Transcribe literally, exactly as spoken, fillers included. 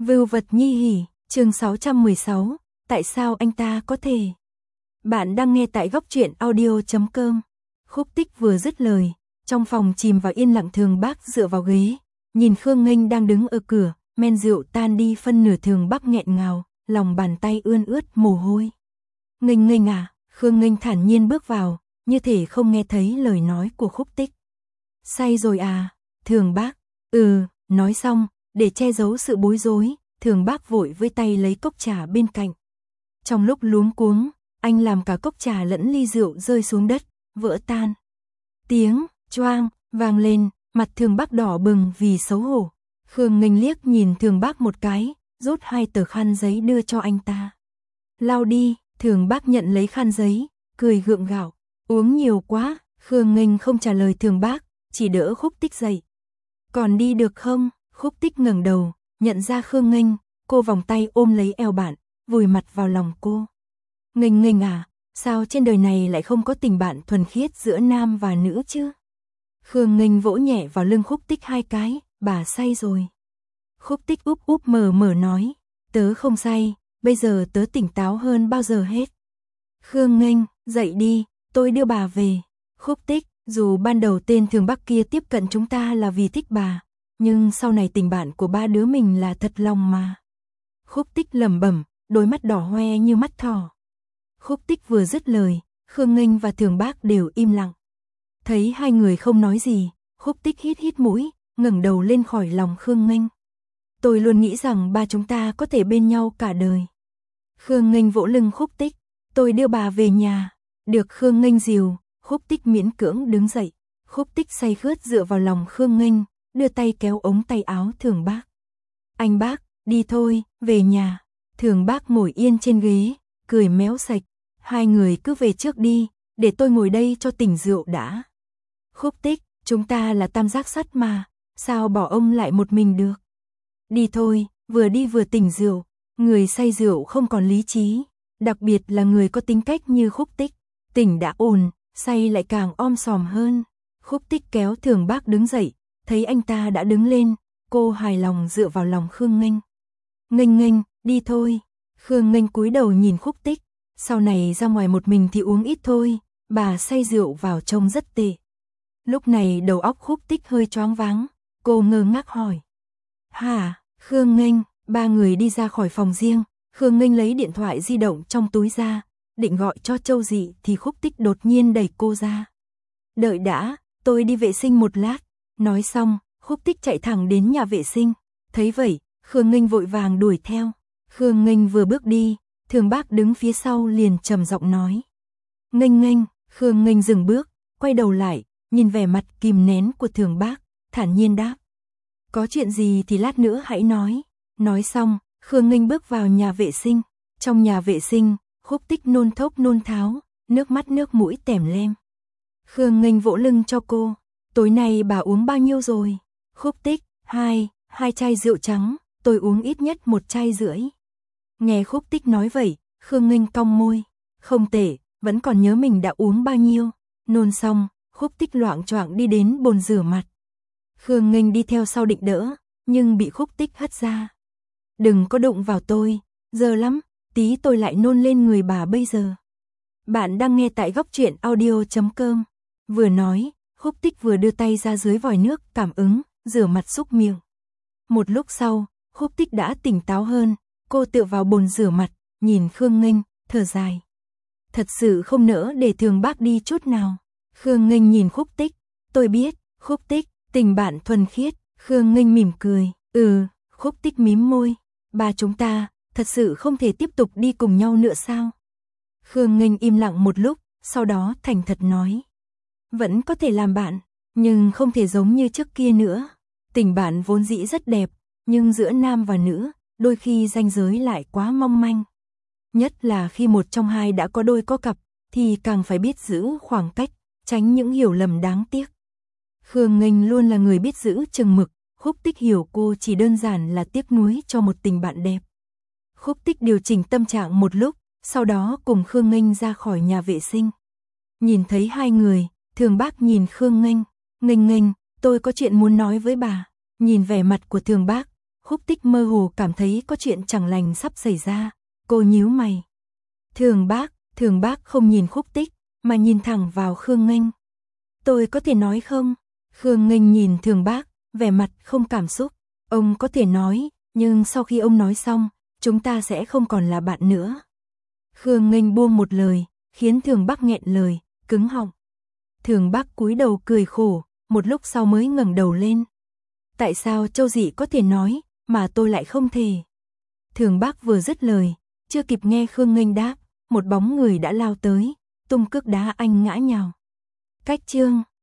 Vưu vật nhi hỉ, chương sáu trăm mười sáu, tại sao anh ta có thể? Bạn đang nghe tại góc truyện audio chấm com. Khúc Tích vừa dứt lời, trong phòng chìm vào yên lặng. Thường Bác dựa vào ghế, nhìn Khương Nghênh đang đứng ở cửa, men rượu tan đi phân nửa. Thường Bác nghẹn ngào, lòng bàn tay ươn ướt mồ hôi. Nghênh Nghênh à, Khương Nghênh thản nhiên bước vào, như thể không nghe thấy lời nói của Khúc Tích. Say rồi à? Thường Bác, ừ, nói xong, để che giấu sự bối rối, Thường Bác vội với tay lấy cốc trà bên cạnh. Trong lúc luống cuống, anh làm cả cốc trà lẫn ly rượu rơi xuống đất, vỡ tan. Tiếng choang vang lên, mặt Thường Bác đỏ bừng vì xấu hổ. Khương Nghênh liếc nhìn Thường Bác một cái, rút hai tờ khăn giấy đưa cho anh ta. Lau đi. Thường Bác nhận lấy khăn giấy, cười gượng gạo. Uống nhiều quá. Khương Nghênh không trả lời Thường Bác, chỉ đỡ Khúc Tích dậy. Còn đi được không? Khúc Tích ngẩng đầu, nhận ra Khương Nghênh, cô vòng tay ôm lấy eo bạn, vùi mặt vào lòng cô. Nghênh Nghênh à, sao trên đời này lại không có tình bạn thuần khiết giữa nam và nữ chứ? Khương Nghênh vỗ nhẹ vào lưng Khúc Tích hai cái, bà say rồi. Khúc Tích úp úp mở mở nói, tớ không say, bây giờ tớ tỉnh táo hơn bao giờ hết. Khương Nghênh, dậy đi, tôi đưa bà về. Khúc Tích, dù ban đầu tên Thường Bác kia tiếp cận chúng ta là vì thích bà, nhưng sau này tình bạn của ba đứa mình là thật lòng mà. Khúc Tích lẩm bẩm, đôi mắt đỏ hoe như mắt thỏ. Khúc Tích vừa dứt lời, Khương Nghênh và Thường Bác đều im lặng. Thấy hai người không nói gì, Khúc Tích hít hít mũi, ngẩng đầu lên khỏi lòng Khương Nghênh. Tôi luôn nghĩ rằng ba chúng ta có thể bên nhau cả đời. Khương Nghênh vỗ lưng Khúc Tích, tôi đưa bà về nhà. Được Khương Nghênh dìu, Khúc Tích miễn cưỡng đứng dậy. Khúc Tích say khướt dựa vào lòng Khương Nghênh, đưa tay kéo ống tay áo Thường Bác. Anh Bác, đi thôi, về nhà. Thường Bác ngồi yên trên ghế, cười méo sạch. Hai người cứ về trước đi, để tôi ngồi đây cho tỉnh rượu đã. Khúc Tích, chúng ta là tam giác sắt mà, sao bỏ ông lại một mình được? Đi thôi, vừa đi vừa tỉnh rượu. Người say rượu không còn lý trí, đặc biệt là người có tính cách như Khúc Tích. Tỉnh đã ổn, say lại càng om sòm hơn. Khúc Tích kéo Thường Bác đứng dậy, thấy anh ta đã đứng lên, cô hài lòng dựa vào lòng Khương Nghênh. Nghênh Nghênh, đi thôi. Khương Nghênh cúi đầu nhìn Khúc Tích, sau này ra ngoài một mình thì uống ít thôi, bà say rượu vào trông rất tệ. Lúc này đầu óc Khúc Tích hơi choáng váng, cô ngơ ngác hỏi. Hả? Khương Nghênh, ba người đi ra khỏi phòng riêng, Khương Nghênh lấy điện thoại di động trong túi ra, định gọi cho Châu Dị thì Khúc Tích đột nhiên đẩy cô ra. Đợi đã, tôi đi vệ sinh một lát. Nói xong, Khúc Tích chạy thẳng đến nhà vệ sinh. Thấy vậy, Khương Nghênh vội vàng đuổi theo. Khương Nghênh vừa bước đi, Thường Bác đứng phía sau liền trầm giọng nói. Nghênh Nghênh. Khương Nghênh dừng bước, quay đầu lại, nhìn vẻ mặt kìm nén của Thường Bác, thản nhiên đáp. Có chuyện gì thì lát nữa hãy nói. Nói xong, Khương Nghênh bước vào nhà vệ sinh. Trong nhà vệ sinh, Khúc Tích nôn thốc nôn tháo, nước mắt nước mũi tèm lem. Khương Nghênh vỗ lưng cho cô. Tối nay bà uống bao nhiêu rồi? Khúc Tích, hai, hai chai rượu trắng, tôi uống ít nhất một chai rưỡi. Nghe Khúc Tích nói vậy, Khương Nghênh cong môi. Không tệ, vẫn còn nhớ mình đã uống bao nhiêu. Nôn xong, Khúc Tích loạng choạng đi đến bồn rửa mặt. Khương Nghênh đi theo sau định đỡ, nhưng bị Khúc Tích hất ra. Đừng có đụng vào tôi, giờ lắm, tí tôi lại nôn lên người bà bây giờ. Bạn đang nghe tại góc truyện audio chấm com. Vừa nói, Khúc Tích vừa đưa tay ra dưới vòi nước cảm ứng, rửa mặt súc miệng. Một lúc sau, Khúc Tích đã tỉnh táo hơn, cô tựa vào bồn rửa mặt, nhìn Khương Nghênh, thở dài. Thật sự không nỡ để Thường Bác đi chút nào. Khương Nghênh nhìn Khúc Tích, tôi biết, Khúc Tích, tình bạn thuần khiết. Khương Nghênh mỉm cười, ừ. Khúc Tích mím môi, ba chúng ta, thật sự không thể tiếp tục đi cùng nhau nữa sao? Khương Nghênh im lặng một lúc, sau đó thành thật nói. Vẫn có thể làm bạn, nhưng không thể giống như trước kia nữa. Tình bạn vốn dĩ rất đẹp, nhưng giữa nam và nữ, đôi khi ranh giới lại quá mong manh. Nhất là khi một trong hai đã có đôi có cặp, thì càng phải biết giữ khoảng cách, tránh những hiểu lầm đáng tiếc. Khương Nghênh luôn là người biết giữ chừng mực. Khúc Tích hiểu cô chỉ đơn giản là tiếc nuối cho một tình bạn đẹp. Khúc Tích điều chỉnh tâm trạng một lúc, sau đó cùng Khương Nghênh ra khỏi nhà vệ sinh. Nhìn thấy hai người, Thường Bác nhìn Khương Nghênh. Nghênh Nghênh, tôi có chuyện muốn nói với bà. Nhìn vẻ mặt của Thường Bác, Khúc Tích mơ hồ cảm thấy có chuyện chẳng lành sắp xảy ra, cô nhíu mày. Thường Bác, Thường Bác không nhìn Khúc Tích, mà nhìn thẳng vào Khương Nghênh. Tôi có thể nói không? Khương Nghênh nhìn Thường Bác, vẻ mặt không cảm xúc. Ông có thể nói, nhưng sau khi ông nói xong, chúng ta sẽ không còn là bạn nữa. Khương Nghênh buông một lời, khiến Thường Bác nghẹn lời, cứng họng. Thường Bác cúi đầu cười khổ, một lúc sau mới ngẩng đầu lên. Tại sao Châu Dị có thể nói, mà tôi lại không thể? Thường Bác vừa dứt lời, chưa kịp nghe Khương Nghênh đáp, một bóng người đã lao tới, tung cước đá anh ngã nhào. Cách chương